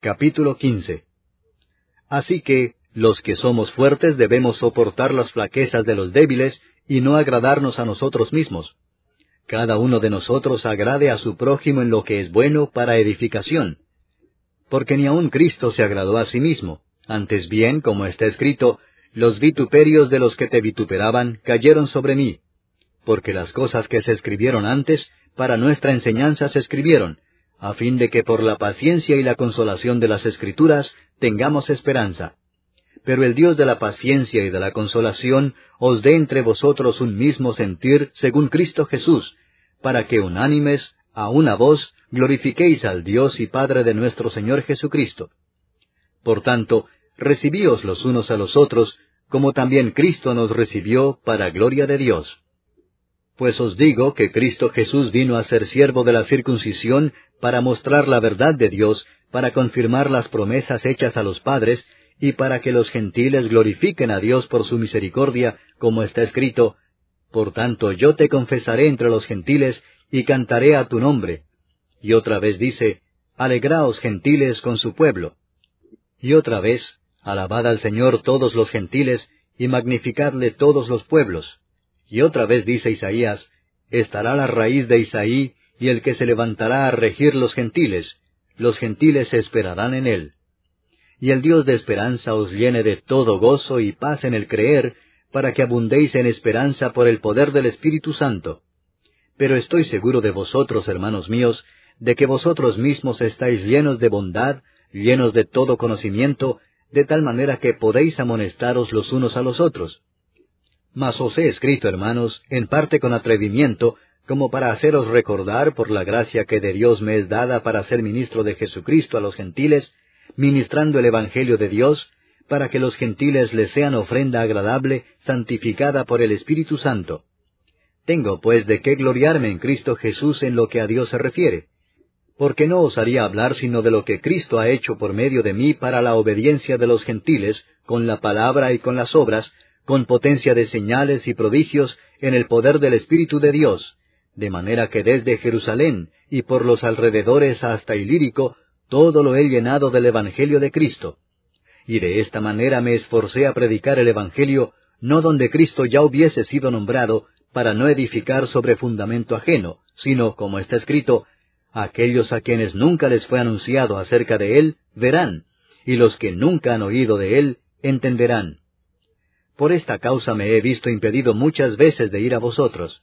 Capítulo 15. Así que, los que somos fuertes debemos soportar las flaquezas de los débiles y no agradarnos a nosotros mismos. Cada uno de nosotros agrade a su prójimo en lo que es bueno para edificación. Porque ni aun Cristo se agradó a sí mismo, antes bien, como está escrito, los vituperios de los que te vituperaban cayeron sobre mí. Porque las cosas que se escribieron antes, para nuestra enseñanza se escribieron, a fin de que por la paciencia y la consolación de las Escrituras tengamos esperanza. Pero el Dios de la paciencia y de la consolación os dé entre vosotros un mismo sentir según Cristo Jesús, para que unánimes, a una voz, glorifiquéis al Dios y Padre de nuestro Señor Jesucristo. Por tanto, recibíos los unos a los otros, como también Cristo nos recibió para gloria de Dios. Pues os digo que Cristo Jesús vino a ser siervo de la circuncisión para mostrar la verdad de Dios, para confirmar las promesas hechas a los padres, y para que los gentiles glorifiquen a Dios por su misericordia, como está escrito, Por tanto yo te confesaré entre los gentiles, y cantaré a tu nombre. Y otra vez dice, Alegraos gentiles con su pueblo. Y otra vez, Alabad al Señor todos los gentiles, y magnificadle todos los pueblos. Y otra vez dice Isaías, Estará la raíz de Isaí, y el que se levantará a regir los gentiles esperarán en él. Y el Dios de esperanza os llene de todo gozo y paz en el creer, para que abundéis en esperanza por el poder del Espíritu Santo. Pero estoy seguro de vosotros, hermanos míos, de que vosotros mismos estáis llenos de bondad, llenos de todo conocimiento, de tal manera que podéis amonestaros los unos a los otros. Mas os he escrito, hermanos, en parte con atrevimiento, como para haceros recordar por la gracia que de Dios me es dada para ser ministro de Jesucristo a los gentiles, ministrando el Evangelio de Dios, para que los gentiles les sean ofrenda agradable, santificada por el Espíritu Santo. Tengo pues de qué gloriarme en Cristo Jesús en lo que a Dios se refiere, porque no osaría hablar sino de lo que Cristo ha hecho por medio de mí para la obediencia de los gentiles, con la palabra y con las obras, con potencia de señales y prodigios, en el poder del Espíritu de Dios, de manera que desde Jerusalén y por los alrededores hasta Ilírico, todo lo he llenado del Evangelio de Cristo. Y de esta manera me esforcé a predicar el Evangelio, no donde Cristo ya hubiese sido nombrado, para no edificar sobre fundamento ajeno, sino, como está escrito, aquellos a quienes nunca les fue anunciado acerca de Él, verán, y los que nunca han oído de Él, entenderán. Por esta causa me he visto impedido muchas veces de ir a vosotros.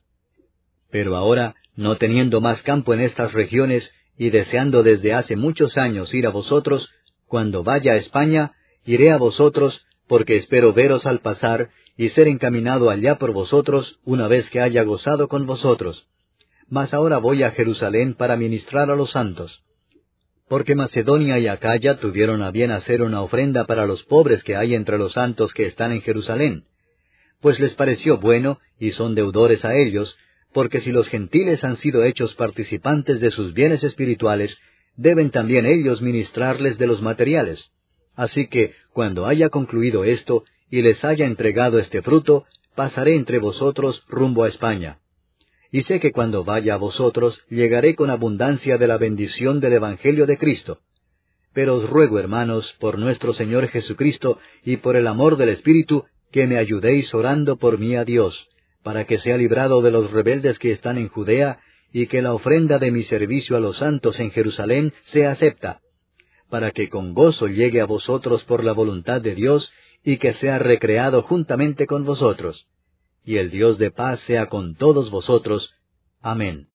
Pero ahora, no teniendo más campo en estas regiones, y deseando desde hace muchos años ir a vosotros, cuando vaya a España, iré a vosotros, porque espero veros al pasar, y ser encaminado allá por vosotros, una vez que haya gozado con vosotros. Mas ahora voy a Jerusalén para ministrar a los santos. Porque Macedonia y Acaya tuvieron a bien hacer una ofrenda para los pobres que hay entre los santos que están en Jerusalén. Pues les pareció bueno, y son deudores a ellos, porque si los gentiles han sido hechos participantes de sus bienes espirituales, deben también ellos ministrarles de los materiales. Así que, cuando haya concluido esto, y les haya entregado este fruto, pasaré entre vosotros rumbo a España. Y sé que cuando vaya a vosotros, llegaré con abundancia de la bendición del Evangelio de Cristo. Pero os ruego, hermanos, por nuestro Señor Jesucristo, y por el amor del Espíritu, que me ayudéis orando por mí a Dios, para que sea librado de los rebeldes que están en Judea, y que la ofrenda de mi servicio a los santos en Jerusalén sea acepta, para que con gozo llegue a vosotros por la voluntad de Dios, y que sea recreado juntamente con vosotros. Y el Dios de paz sea con todos vosotros. Amén.